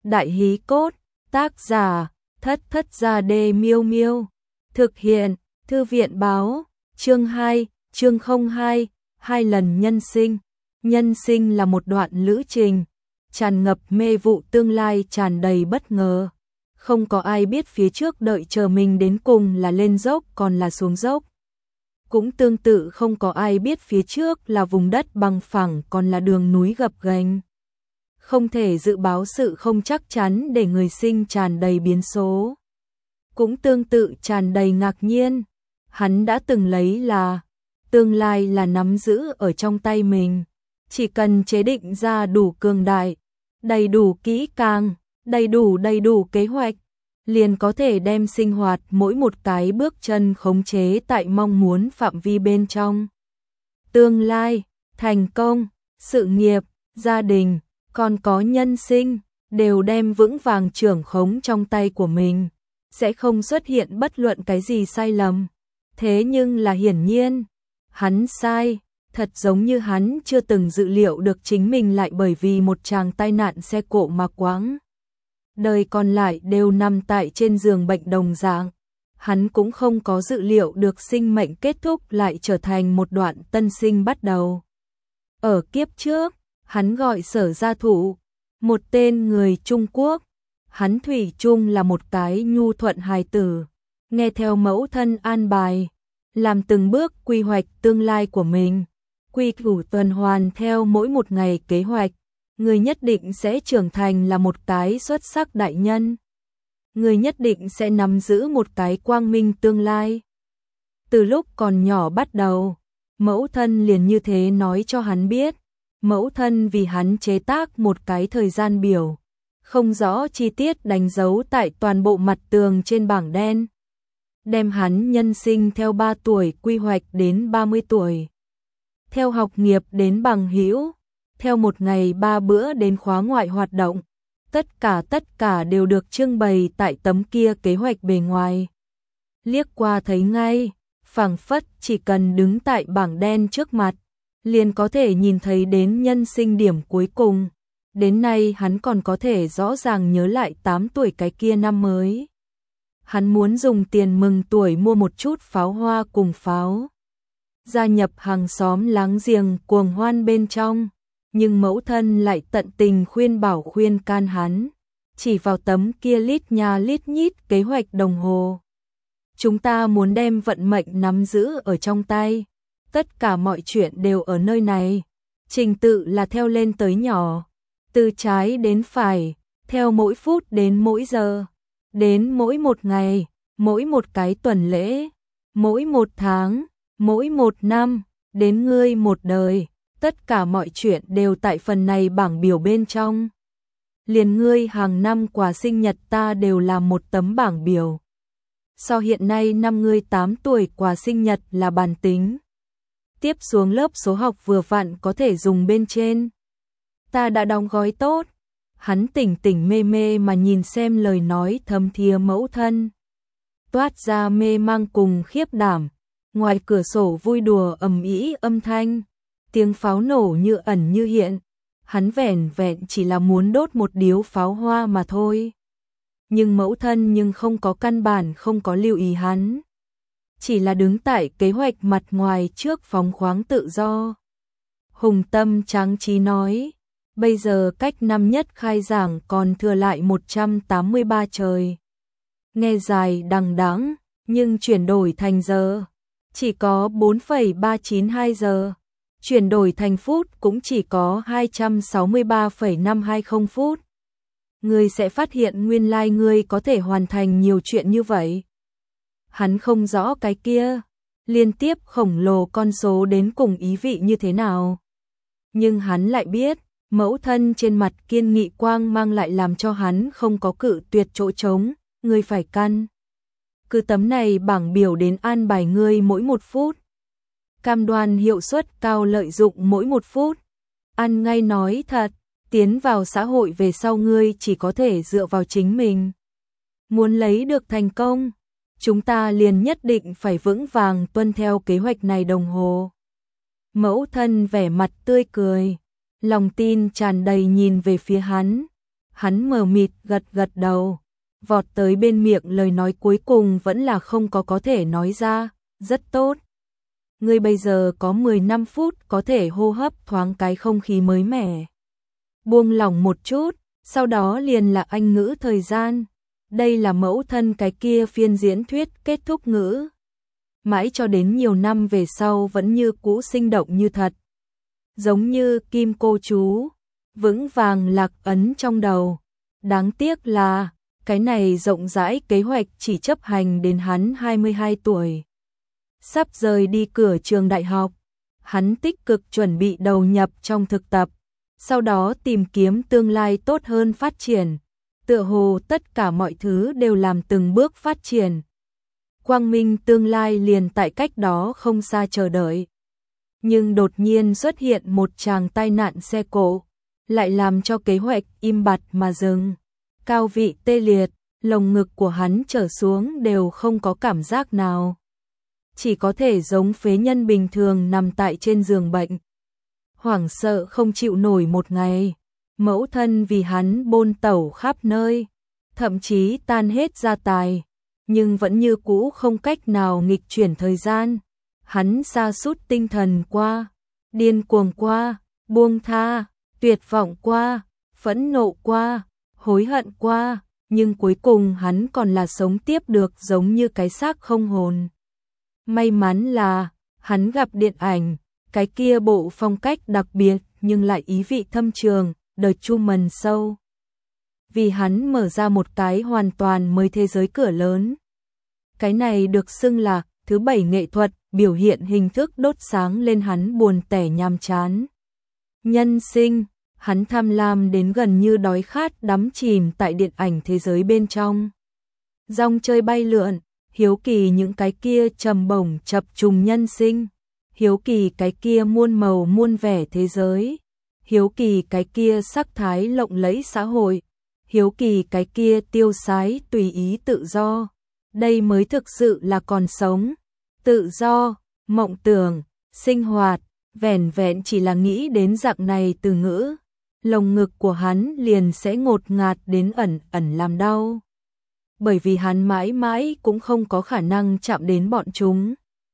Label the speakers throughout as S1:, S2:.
S1: Đại hí cốt, tác giả, Thất Thất Gia Đê Miêu Miêu. Thực hiện, Thư viện báo, chương 2, chương 02, 2 lần nhân sinh. Nhân sinh là một đoạn lữ trình, tràn ngập mê vụ tương lai tràn đầy bất ngờ. Không có ai biết phía trước đợi chờ mình đến cùng là lên dốc còn là xuống dốc. Cũng tương tự không có ai biết phía trước là vùng đất bằng phẳng còn là đường núi gập ghềnh. Không thể dự báo sự không chắc chắn để người sinh tràn đầy biến số. Cũng tương tự tràn đầy ngạc nhiên. Hắn đã từng lấy là tương lai là nắm giữ ở trong tay mình. Chỉ cần chế định ra đủ cường đại, đầy đủ kỹ càng, đầy đủ kế hoạch, liền có thể đem sinh hoạt mỗi một cái bước chân khống chế tại mong muốn phạm vi bên trong. Tương lai, thành công, sự nghiệp, gia đình, còn có nhân sinh, đều đem vững vàng trưởng khống trong tay của mình, sẽ không xuất hiện bất luận cái gì sai lầm. Thế nhưng là hiển nhiên, hắn sai, thật giống như hắn chưa từng dự liệu được chính mình lại bởi vì một tràng tai nạn xe cộ mà quãng đời còn lại đều nằm tại trên giường bệnh đồng dạng. Hắn cũng không có dự liệu được sinh mệnh kết thúc lại trở thành một đoạn tân sinh bắt đầu. Ở kiếp trước, hắn gọi Sở Gia Thụ, một tên người Trung Quốc. Hắn thủy chung là một cái nhu thuận hài tử, nghe theo mẫu thân an bài, làm từng bước quy hoạch tương lai của mình, quy củ tuần hoàn theo mỗi một ngày kế hoạch. Người nhất định sẽ trưởng thành là một cái xuất sắc đại nhân. Người nhất định sẽ nắm giữ một cái quang minh tương lai. Từ lúc còn nhỏ bắt đầu, mẫu thân liền như thế nói cho hắn biết. Mẫu thân vì hắn chế tác một cái thời gian biểu, không rõ chi tiết đánh dấu tại toàn bộ mặt tường trên bảng đen. Đem hắn nhân sinh theo 3 tuổi quy hoạch đến 30 tuổi. Theo học nghiệp đến bằng hữu, theo một ngày 3 bữa đến khóa ngoại hoạt động. Tất cả đều được trưng bày tại tấm kia kế hoạch bề ngoài. Liếc qua thấy ngay, phảng phất chỉ cần đứng tại bảng đen trước mặt, liền có thể nhìn thấy đến nhân sinh điểm cuối cùng. Đến nay hắn còn có thể rõ ràng nhớ lại 8 tuổi cái kia năm mới. Hắn muốn dùng tiền mừng tuổi mua một chút pháo hoa cùng pháo, gia nhập hàng xóm láng giềng cuồng hoan bên trong. Nhưng mẫu thân lại tận tình khuyên bảo khuyên can hắn, chỉ vào tấm kia lít nha lít nhít kế hoạch đồng hồ. Chúng ta muốn đem vận mệnh nắm giữ ở trong tay. Tất cả mọi chuyện đều ở nơi này. Trình tự là theo lên tới nhỏ, từ trái đến phải, theo mỗi phút đến mỗi giờ, đến mỗi một ngày, mỗi một cái tuần lễ, mỗi một tháng, mỗi một năm, đến ngươi một đời. Tất cả mọi chuyện đều tại phần này bảng biểu bên trong. Liền ngươi hàng năm quà sinh nhật ta đều làm một tấm bảng biểu. So hiện nay năm ngươi 8 tuổi quà sinh nhật là bàn tính. Tiếp xuống lớp số học vừa vặn có thể dùng bên trên. Ta đã đóng gói tốt. Hắn tỉnh tỉnh mê mê mà nhìn xem lời nói thâm thía mẫu thân. Toát ra mê mang cùng khiếp đảm. Ngoài cửa sổ vui đùa ầm ĩ âm thanh. Tiếng pháo nổ như ẩn như hiện, hắn vẻn vẹn chỉ là muốn đốt một điếu pháo hoa mà thôi. Nhưng mẫu thân nhưng không có căn bản không có lưu ý hắn. Chỉ là đứng tại kế hoạch mặt ngoài trước phóng khoáng tự do. Hùng tâm tráng trí nói, bây giờ cách năm nhất khai giảng còn thừa lại 183 trời. Nghe dài đằng đẵng, nhưng chuyển đổi thành giờ, chỉ có 4,392 giờ. Chuyển đổi thành phút cũng chỉ có 263,520 phút. Ngươi sẽ phát hiện nguyên lai ngươi có thể hoàn thành nhiều chuyện như vậy. Hắn không rõ cái kia, liên tiếp khổng lồ con số đến cùng ý vị như thế nào. Nhưng hắn lại biết, mẫu thân trên mặt kiên nghị quang mang lại làm cho hắn không có cự tuyệt chỗ trống, ngươi phải căn. Cứ tấm này bảng biểu đến an bài ngươi mỗi một phút. Cam đoan hiệu suất cao lợi dụng mỗi một phút. Ăn ngay nói thật, tiến vào xã hội về sau ngươi chỉ có thể dựa vào chính mình. Muốn lấy được thành công, chúng ta liền nhất định phải vững vàng tuân theo kế hoạch này đồng hồ. Mẫu thân vẻ mặt tươi cười, lòng tin tràn đầy nhìn về phía hắn. Hắn mờ mịt gật gật đầu, vọt tới bên miệng lời nói cuối cùng vẫn là không có thể nói ra, rất tốt. Ngươi bây giờ có 15 phút có thể hô hấp thoáng cái không khí mới mẻ. Buông lỏng một chút, sau đó liền là Anh ngữ thời gian. Đây là mẫu thân cái kia phiên diễn thuyết kết thúc ngữ. Mãi cho đến nhiều năm về sau vẫn như cũ sinh động như thật. Giống như kim cô chú, vững vàng lạc ấn trong đầu. Đáng tiếc là, cái này rộng rãi kế hoạch chỉ chấp hành đến hắn 22 tuổi. Sắp rời đi cửa trường đại học, hắn tích cực chuẩn bị đầu nhập trong thực tập, sau đó tìm kiếm tương lai tốt hơn phát triển. Tựa hồ tất cả mọi thứ đều làm từng bước phát triển. Quang minh tương lai liền tại cách đó không xa chờ đợi. Nhưng đột nhiên xuất hiện một tràng tai nạn xe cộ, lại làm cho kế hoạch im bặt mà dừng. Cao vị tê liệt, lồng ngực của hắn trở xuống đều không có cảm giác nào. Chỉ có thể giống phế nhân bình thường nằm tại trên giường bệnh. Hoảng sợ không chịu nổi một ngày, mẫu thân vì hắn bôn tẩu khắp nơi, thậm chí tan hết gia tài, nhưng vẫn như cũ không cách nào nghịch chuyển thời gian. Hắn sa sút tinh thần qua, điên cuồng qua, buông tha, tuyệt vọng qua, phẫn nộ qua, hối hận qua, nhưng cuối cùng hắn còn là sống tiếp được giống như cái xác không hồn. May mắn là, hắn gặp điện ảnh, cái kia bộ phong cách đặc biệt nhưng lại ý vị thâm trường, The Truman Show. Vì hắn mở ra một cái hoàn toàn mới thế giới cửa lớn. Cái này được xưng là thứ 7 nghệ thuật, biểu hiện hình thức đốt sáng lên hắn buồn tẻ nhàm chán. Nhân sinh, hắn tham lam đến gần như đói khát đắm chìm tại điện ảnh thế giới bên trong. Rong chơi bay lượn, hiếu kỳ những cái kia trầm bổng chập trùng nhân sinh, hiếu kỳ cái kia muôn màu muôn vẻ thế giới, hiếu kỳ cái kia sắc thái lộng lẫy xã hội, hiếu kỳ cái kia tiêu sái tùy ý tự do. Đây mới thực sự là còn sống. Tự do, mộng tưởng, sinh hoạt, vẻn vẹn chỉ là nghĩ đến dạng này từ ngữ, lồng ngực của hắn liền sẽ ngột ngạt đến ẩn ẩn làm đau. Bởi vì hắn mãi mãi cũng không có khả năng chạm đến bọn chúng.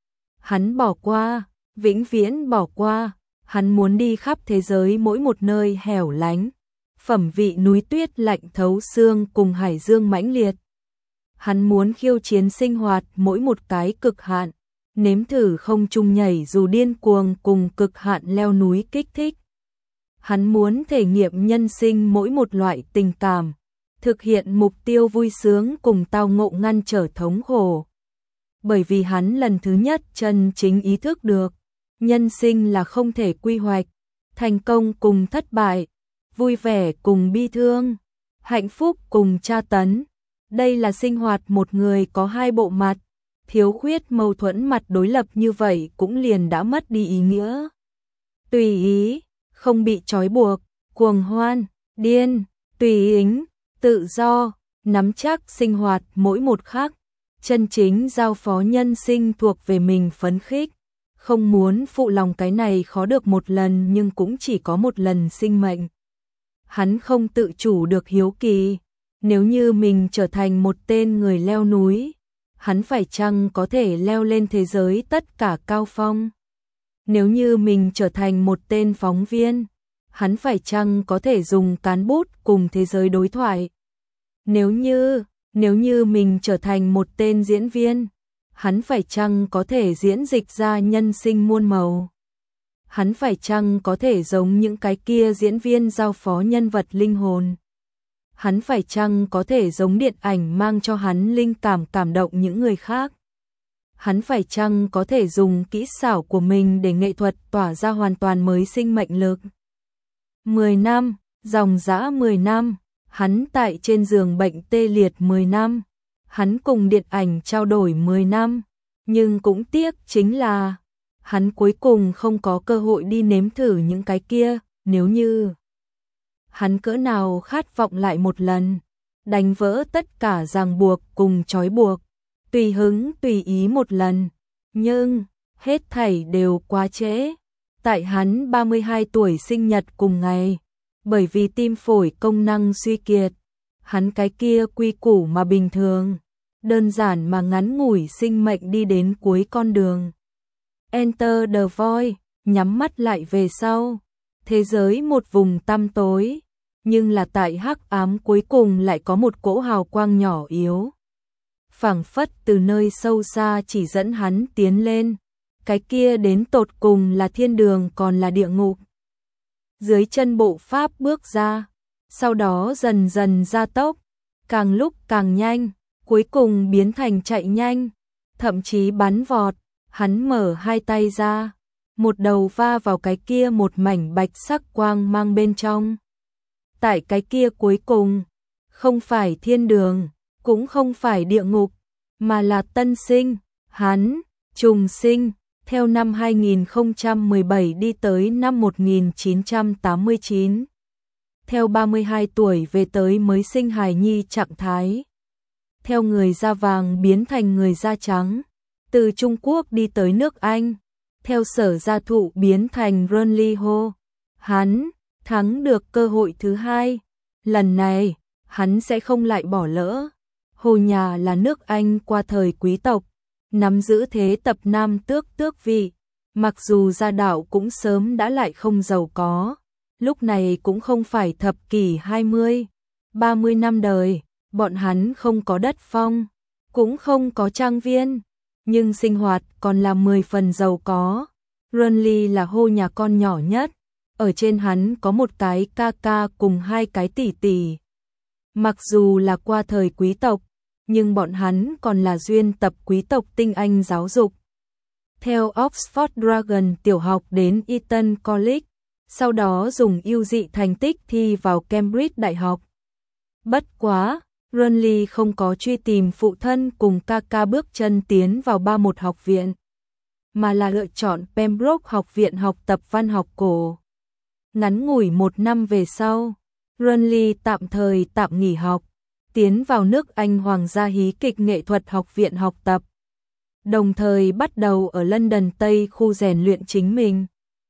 S1: Hắn bỏ qua, vĩnh viễn bỏ qua, hắn muốn đi khắp thế giới mỗi một nơi hẻo lánh, phẩm vị núi tuyết lạnh thấu xương cùng hải dương mãnh liệt. Hắn muốn khiêu chiến sinh hoạt mỗi một cái cực hạn, nếm thử không trung nhảy dù điên cuồng cùng cực hạn leo núi kích thích. Hắn muốn thể nghiệm nhân sinh mỗi một loại tình cảm, thực hiện mục tiêu vui sướng cùng tao ngộ ngăn trở thống khổ. Bởi vì hắn lần thứ nhất chân chính ý thức được, nhân sinh là không thể quy hoạch, thành công cùng thất bại, vui vẻ cùng bi thương, hạnh phúc cùng tra tấn. Đây là sinh hoạt một người có hai bộ mặt, thiếu khuyết mâu thuẫn mặt đối lập như vậy cũng liền đã mất đi ý nghĩa. Tùy ý, không bị trói buộc, cuồng hoan, điên, tùy ính, tự do, nắm chắc sinh hoạt mỗi một khắc, chân chính giao phó nhân sinh thuộc về mình phấn khích, không muốn phụ lòng cái này khó được một lần nhưng cũng chỉ có một lần sinh mệnh. Hắn không tự chủ được hiếu kỳ, nếu như mình trở thành một tên người leo núi, hắn phải chăng có thể leo lên thế giới tất cả cao phong? Nếu như mình trở thành một tên phóng viên, hắn phải chăng có thể dùng cán bút cùng thế giới đối thoại? Nếu như mình trở thành một tên diễn viên, hắn phải chăng có thể diễn dịch ra nhân sinh muôn màu? Hắn phải chăng có thể giống những cái kia diễn viên giao phó nhân vật linh hồn? Hắn phải chăng có thể giống điện ảnh mang cho hắn linh cảm cảm động những người khác? Hắn phải chăng có thể dùng kỹ xảo của mình để nghệ thuật tỏa ra hoàn toàn mới sinh mệnh lực? 10 năm, dòng dã 10 năm, hắn tại trên giường bệnh tê liệt 10 năm, hắn cùng điện ảnh trao đổi 10 năm, nhưng cũng tiếc chính là hắn cuối cùng không có cơ hội đi nếm thử những cái kia. Nếu như hắn cỡ nào khát vọng lại một lần, đánh vỡ tất cả ràng buộc cùng trói buộc, tùy hứng tùy ý một lần, nhưng hết thảy đều quá trễ. Tại hắn 32 tuổi sinh nhật cùng ngày, bởi vì tim phổi công năng suy kiệt. Hắn cái kia quy củ mà bình thường, đơn giản mà ngắn ngủi sinh mệnh đi đến cuối con đường. Enter the Void, nhắm mắt lại về sau. Thế giới một vùng tăm tối, nhưng là tại hắc ám cuối cùng lại có một cỗ hào quang nhỏ yếu. Phảng phất từ nơi sâu xa chỉ dẫn hắn tiến lên. Cái kia đến tột cùng là thiên đường còn là địa ngục. Dưới chân bộ pháp bước ra, sau đó dần dần gia tốc, càng lúc càng nhanh, cuối cùng biến thành chạy nhanh, thậm chí bắn vọt. Hắn mở hai tay ra, một đầu va vào cái kia một mảnh bạch sắc quang mang bên trong. Tại cái kia cuối cùng, không phải thiên đường, cũng không phải địa ngục, mà là tân sinh, hắn, trùng sinh, theo năm 2017 đi tới năm 1989. Theo 32 tuổi về tới mới sinh hài nhi trạng thái. Theo người da vàng biến thành người da trắng. Từ Trung Quốc đi tới nước Anh. Theo sở gia thụ biến thành Ronly Ho. Hắn thắng được cơ hội thứ hai. Lần này, hắn sẽ không lại bỏ lỡ. Hồ nhà là nước Anh qua thời quý tộc, nắm giữ thế tập nam tước vị. Mặc dù gia đạo cũng sớm đã lại không giàu có, lúc này cũng không phải thập kỷ 20, 30 năm đời, bọn hắn không có đất phong, cũng không có trang viên, nhưng sinh hoạt còn là 10 phần giàu có. Ronly là Ho nhà con nhỏ nhất, ở trên hắn có một cái ca ca cùng hai cái tỷ tỷ. Mặc dù là qua thời quý tộc, nhưng bọn hắn còn là duyên tập quý tộc tinh anh giáo dục. Theo Oxford Dragon tiểu học đến Eton College, sau đó dùng ưu dị thành tích thi vào Cambridge Đại học. Bất quá, Ronly không có truy tìm phụ thân cùng ca ca bước chân tiến vào 31 học viện, mà là lựa chọn Pembroke học viện học tập văn học cổ. Ngắn ngủi 1 năm về sau, Ronly tạm thời tạm nghỉ học, tiến vào nước Anh Hoàng gia hí kịch nghệ thuật học viện học tập. Đồng thời bắt đầu ở London Tây khu rèn luyện chính mình.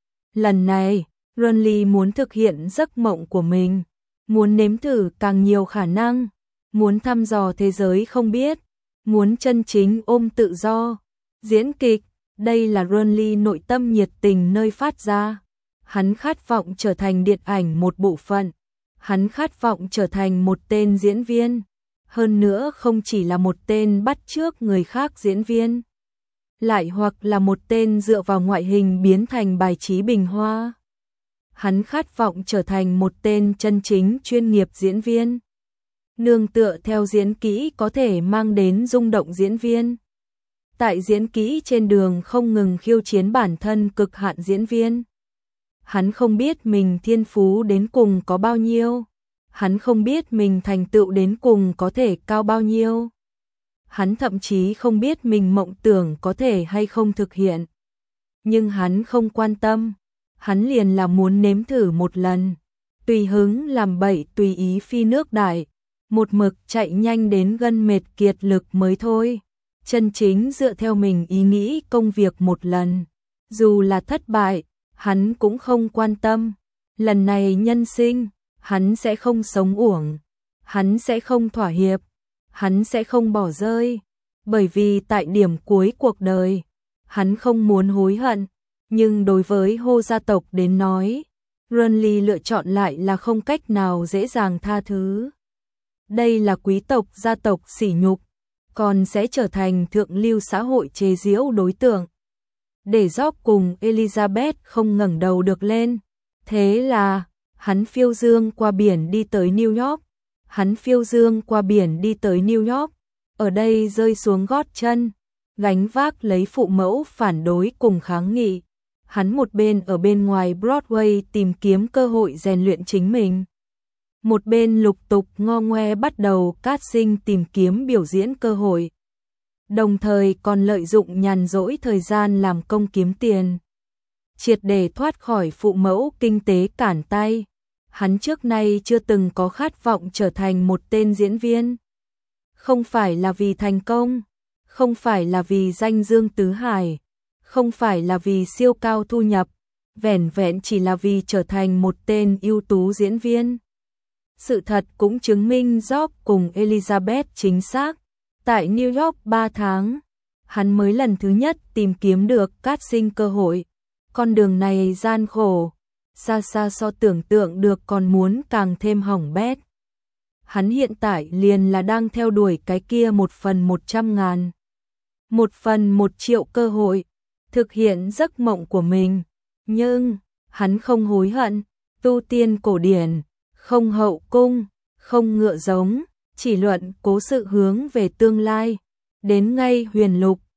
S1: Lần này, Ronly muốn thực hiện giấc mộng của mình, muốn nếm thử càng nhiều khả năng, muốn thăm dò thế giới không biết, muốn chân chính ôm tự do. Diễn kịch, đây là Ronly nội tâm nhiệt tình nơi phát ra. Hắn khát vọng trở thành điện ảnh một bộ phận. Hắn khát vọng trở thành một tên diễn viên. Hơn nữa không chỉ là một tên bắt chước người khác diễn viên, lại hoặc là một tên dựa vào ngoại hình biến thành bài trí bình hoa. Hắn khát vọng trở thành một tên chân chính chuyên nghiệp diễn viên. Nương tựa theo diễn kỹ có thể mang đến rung động diễn viên. Tại diễn kỹ trên đường không ngừng khiêu chiến bản thân cực hạn diễn viên. Hắn không biết mình thiên phú đến cùng có bao nhiêu. Hắn không biết mình thành tựu đến cùng có thể cao bao nhiêu. Hắn thậm chí không biết mình mộng tưởng có thể hay không thực hiện. Nhưng hắn không quan tâm. Hắn liền là muốn nếm thử một lần. Tùy hứng làm bậy tùy ý phi nước đại. Một mực chạy nhanh đến gân mệt kiệt lực mới thôi. Chân chính dựa theo mình ý nghĩ công việc một lần. Dù là thất bại, hắn cũng không quan tâm. Lần này nhân sinh, hắn sẽ không sống uổng. Hắn sẽ không thỏa hiệp. Hắn sẽ không bỏ rơi. Bởi vì tại điểm cuối cuộc đời, hắn không muốn hối hận. Nhưng đối với Ho gia tộc đến nói, Ronly lựa chọn lại là không cách nào dễ dàng tha thứ. Đây là quý tộc gia tộc sỉ nhục, còn sẽ trở thành thượng lưu xã hội chế giễu đối tượng. Để George cùng Elizabeth không ngẩng đầu được lên. Thế là, hắn phiêu dương qua biển đi tới New York. Hắn phiêu dương qua biển đi tới New York. Ở đây rơi xuống gót chân, gánh vác lấy phụ mẫu phản đối cùng kháng nghị. Hắn một bên ở bên ngoài Broadway tìm kiếm cơ hội rèn luyện chính mình. Một bên lục tục ngo ngoe bắt đầu casting tìm kiếm biểu diễn cơ hội. Đồng thời còn lợi dụng nhàn rỗi thời gian làm công kiếm tiền. Triệt để thoát khỏi phụ mẫu kinh tế cản tay. Hắn trước nay chưa từng có khát vọng trở thành một tên diễn viên. Không phải là vì thành công, không phải là vì danh dương tứ hải, không phải là vì siêu cao thu nhập. vẻn vẹn chỉ là vì trở thành một tên ưu tú diễn viên. Sự thật cũng chứng minh Job cùng Elizabeth chính xác. Tại New York 3 tháng, hắn mới lần thứ nhất tìm kiếm được casting cơ hội. Con đường này gian khổ, xa xa so tưởng tượng được còn muốn càng thêm hỏng bét. Hắn hiện tại liền là đang theo đuổi cái kia 1/100.000, 1/1.000.000 cơ hội, thực hiện giấc mộng của mình. Nhưng, hắn không hối hận, tu tiên cổ điển, không hậu cung, không ngựa giống, chỉ luận cố sự hướng về tương lai. Đến ngay huyền lục,